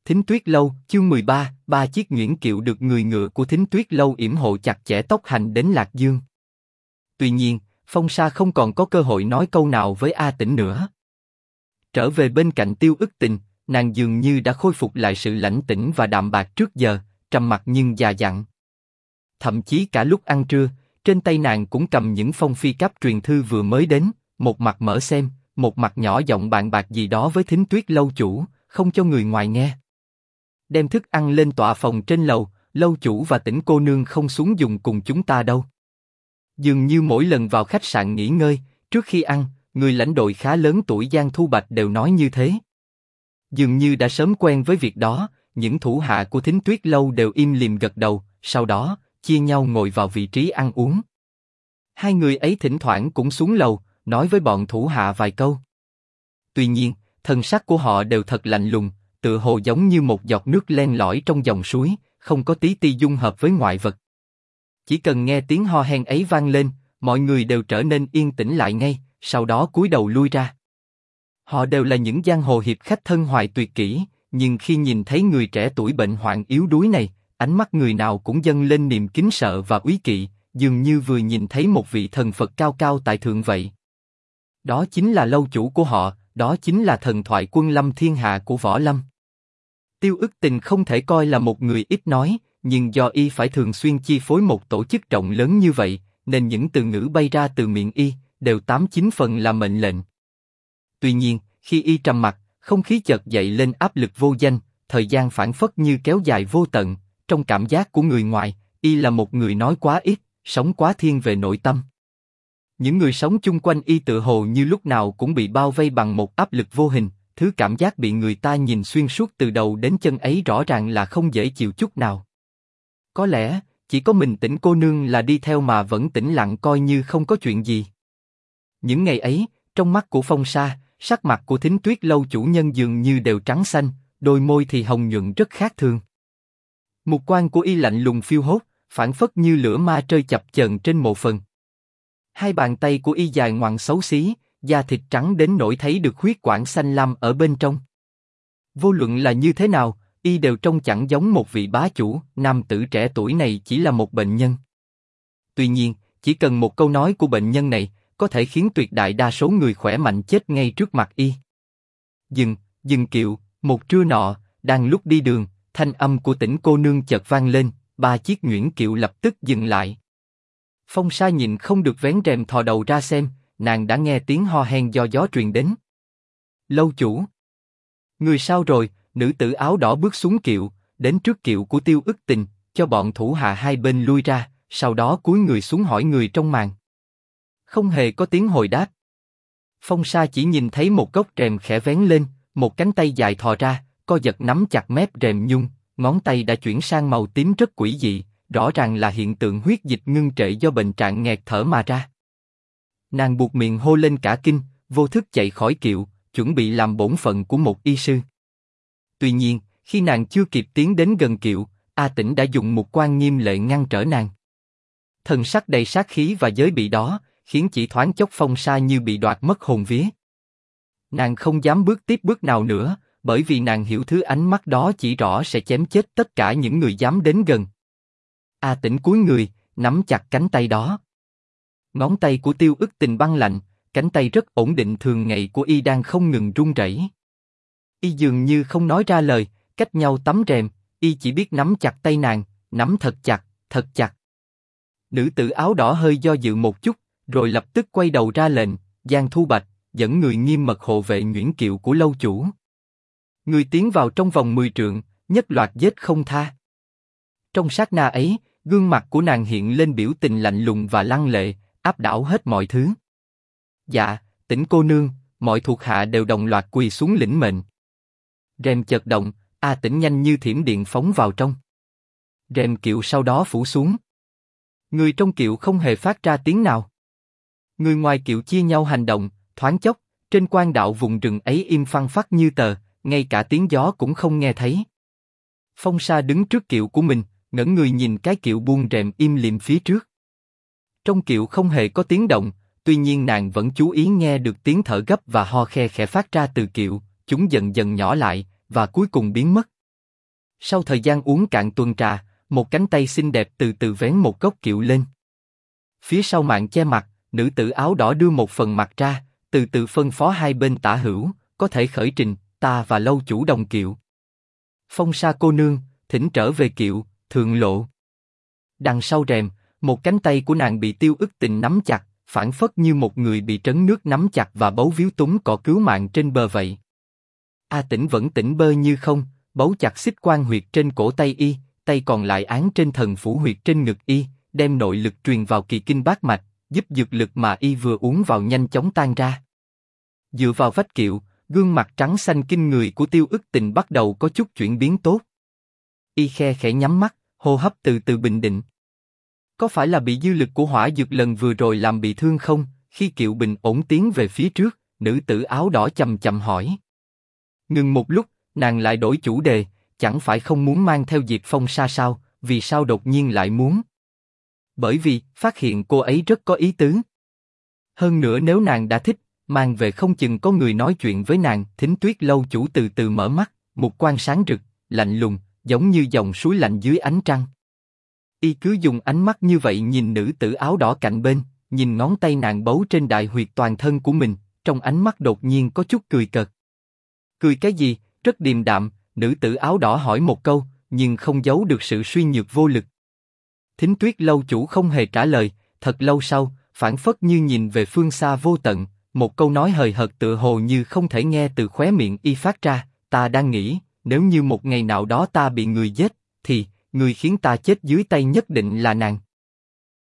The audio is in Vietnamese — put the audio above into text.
Thính Tuyết Lâu, chương 13, ba chiếc nhuyễn kiệu được người ngựa của Thính Tuyết Lâu yểm hộ chặt chẽ tốc hành đến Lạc Dương. Tuy nhiên, Phong Sa không còn có cơ hội nói câu nào với A Tĩnh nữa. Trở về bên cạnh Tiêu Ức Tình, nàng dường như đã khôi phục lại sự lãnh tĩnh và đạm bạc trước giờ, trầm mặc nhưng già dặn. Thậm chí cả lúc ăn trưa, trên tay nàng cũng cầm những phong phi cấp truyền thư vừa mới đến, một mặt mở xem, một mặt nhỏ giọng bàn bạc gì đó với Thính Tuyết Lâu chủ, không cho người ngoài nghe. Đem thức ăn lên tọa phòng trên lầu, lâu chủ và Tĩnh cô nương không xuống dùng cùng chúng ta đâu. Dường như mỗi lần vào khách sạn nghỉ ngơi, trước khi ăn, người lãnh đội khá lớn tuổi Giang Thu Bạch đều nói như thế. Dường như đã sớm quen với việc đó, những thủ hạ của Thính Tuyết Lâu đều im lìm gật đầu, sau đó, chia nhau ngồi vào vị trí ăn uống. Hai người ấy thỉnh thoảng cũng xuống lầu, nói với bọn thủ hạ vài câu. Tuy nhiên, thần sắc của họ đều thật lạnh lùng, tựa hồ giống như một giọt nước len lỏi trong dòng suối, không có tí ti dung hợp với ngoại vật. Chỉ cần nghe tiếng ho hen ấy vang lên, mọi người đều trở nên yên tĩnh lại ngay, sau đó cúi đầu lui ra. Họ đều là những giang hồ hiệp khách thân hoài tuyệt kỹ, nhưng khi nhìn thấy người trẻ tuổi bệnh hoạn yếu đuối này, ánh mắt người nào cũng dâng lên niềm kính sợ và úy kỵ, dường như vừa nhìn thấy một vị thần Phật cao cao tại thượng vậy. Đó chính là lâu chủ của họ, đó chính là thần thoại quân lâm thiên hạ của võ lâm. Tiêu Ức Tình không thể coi là một người ít nói, nhưng do y phải thường xuyên chi phối một tổ chức rộng lớn như vậy, nên những từ ngữ bay ra từ miệng y đều 89 phần là mệnh lệnh. Tuy nhiên, khi y trầm mặc, không khí chợt dậy lên áp lực vô danh, thời gian phảng phất như kéo dài vô tận. Trong cảm giác của người ngoài, y là một người nói quá ít, sống quá thiên về nội tâm. Những người sống chung quanh y tựa hồ như lúc nào cũng bị bao vây bằng một áp lực vô hình, thứ cảm giác bị người ta nhìn xuyên suốt từ đầu đến chân ấy rõ ràng là không dễ chịu chút nào. Có lẽ, chỉ có mình Tĩnh cô nương là đi theo mà vẫn tĩnh lặng coi như không có chuyện gì. Những ngày ấy, trong mắt của Phong Sa, sắc mặt của Thính Tuyết Lâu chủ nhân dường như đều trắng xanh, đôi môi thì hồng nhuận rất khác thường. Mục quan của y lạnh lùng phiêu hốt, phảng phất như lửa ma trơi chập chờn trên mộ phần. Hai bàn tay của y dài ngoằng xấu xí, da thịt trắng đến nỗi thấy được huyết quản xanh lam ở bên trong. Vô luận là như thế nào, y đều trông chẳng giống một vị bá chủ, nam tử trẻ tuổi này chỉ là một bệnh nhân. Tuy nhiên, chỉ cần một câu nói của bệnh nhân này, có thể khiến tuyệt đại đa số người khỏe mạnh chết ngay trước mặt y. Dừng kiệu, một trưa nọ, đang lúc đi đường, thanh âm của Tĩnh cô nương chợt vang lên, ba chiếc nhuyễn kiệu lập tức dừng lại. Phong Sa nhìn không được vén rèm thò đầu ra xem, nàng đã nghe tiếng ho hen do gió truyền đến. Lâu chủ, người sao rồi? Nữ tử áo đỏ bước xuống kiệu, đến trước kiệu của Tiêu Ức Tình, cho bọn thủ hạ hai bên lui ra, sau đó cúi người xuống hỏi người trong màn. Không hề có tiếng hồi đáp. Phong Sa chỉ nhìn thấy một góc rèm khẽ vén lên, một cánh tay dài thò ra, co giật nắm chặt mép rèm nhung, ngón tay đã chuyển sang màu tím rất quỷ dị, rõ ràng là hiện tượng huyết dịch ngưng trệ do bệnh trạng nghẹt thở mà ra. Nàng buột miệng hô lên cả kinh, vô thức chạy khỏi kiệu, chuẩn bị làm bổn phận của một y sư. Tuy nhiên, khi nàng chưa kịp tiến đến gần kiệu, A Tĩnh đã dùng một quan nghiêm lệ ngăn trở nàng. Thần sắc đầy sát khí và giới bị đó, khiến chỉ thoáng chốc Phong Sa như bị đoạt mất hồn vía. Nàng không dám bước tiếp bước nào nữa, bởi vì nàng hiểu thứ ánh mắt đó chỉ rõ sẽ chém chết tất cả những người dám đến gần. A Tĩnh cúi người, nắm chặt cánh tay đó. Ngón tay của Tiêu Ức Tình băng lạnh, cánh tay rất ổn định thường ngày của y đang không ngừng run rẩy. Y dường như không nói ra lời, cách nhau tấm rèm, y chỉ biết nắm chặt tay nàng, nắm thật chặt, thật chặt. Nữ tử áo đỏ hơi do dự một chút, rồi lập tức quay đầu ra lệnh, Giang Thu Bạch, dẫn người nghiêm mật hộ vệ nhuyễn kiệu của lâu chủ. Người tiến vào trong vòng 10 trượng, nhất loạt giết không tha. Trong sát na ấy, gương mặt của nàng hiện lên biểu tình lạnh lùng và lăng lệ, áp đảo hết mọi thứ. Dạ, Tĩnh cô nương, mọi thuộc hạ đều đồng loạt quỳ xuống lĩnh mệnh. Rèm chợt động, A Tĩnh nhanh như thiểm điện phóng vào trong. Rèm kiệu sau đó phủ xuống. Người trong kiệu không hề phát ra tiếng nào. Người ngoài kiệu chia nhau hành động, thoáng chốc, trên quan đạo vùng rừng ấy im phăng phắc như tờ, ngay cả tiếng gió cũng không nghe thấy. Phong Sa đứng trước kiệu của mình, ngẩng người nhìn cái kiệu buông rèm im lìm phía trước. Trong kiệu không hề có tiếng động, tuy nhiên nàng vẫn chú ý nghe được tiếng thở gấp và ho khe khẽ phát ra từ kiệu, chúng dần dần nhỏ lại và cuối cùng biến mất. Sau thời gian uống cạn tuần trà, một cánh tay xinh đẹp từ từ vén một góc kiệu lên. Phía sau màn che mặt, nữ tử áo đỏ đưa một phần mặt ra, từ từ phân phó hai bên tả hữu, có thể khởi trình, ta và lâu chủ đồng kiệu. Phong Sa cô nương, thỉnh trở về kiệu, thượng lộ. Đằng sau rèm, một cánh tay của nàng bị Tiêu Ức Tình nắm chặt, phảng phất như một người bị trấn nước nắm chặt và bấu víu túng cỏ cứu mạng trên bờ vậy. A Tĩnh vẫn tỉnh bơ như không, bấu chặt xích quan huyệt trên cổ tay y, tay còn lại án trên thần phủ huyệt trên ngực y, đem nội lực truyền vào kỳ kinh bát mạch, giúp dược lực mà y vừa uống vào nhanh chóng tan ra. Dựa vào vách kiệu, gương mặt trắng xanh kinh người của Tiêu Ức Tình bắt đầu có chút chuyển biến tốt. Y khe khẽ nhắm mắt, hô hấp từ từ bình định. Có phải là bị dư lực của hỏa dược lần vừa rồi làm bị thương không? Khi kiệu bình ổn tiến về phía trước, nữ tử áo đỏ chậm chậm hỏi. Ngừng một lúc, nàng lại đổi chủ đề, chẳng phải không muốn mang theo Diệp Phong Sa sao? Vì sao đột nhiên lại muốn? Bởi vì phát hiện cô ấy rất có ý tứ. Hơn nữa nếu nàng đã thích, mang về không chừng có người nói chuyện với nàng. Thính Tuyết lâu chủ từ từ mở mắt, một quan sáng rực, lạnh lùng, giống như dòng suối lạnh dưới ánh trăng. Y cứ dùng ánh mắt như vậy nhìn nữ tử áo đỏ cạnh bên, nhìn ngón tay nàng bấu trên đại huyệt toàn thân của mình, trong ánh mắt đột nhiên có chút cười cợt. Cười cái gì? Rất điềm đạm, nữ tử áo đỏ hỏi một câu, nhưng không giấu được sự suy nhược vô lực. Thính Tuyết lâu chủ không hề trả lời, thật lâu sau, phảng phất như nhìn về phương xa vô tận, một câu nói hời hợt tựa hồ như không thể nghe từ khóe miệng y phát ra, ta đang nghĩ, nếu như một ngày nào đó ta bị người giết, thì người khiến ta chết dưới tay nhất định là nàng.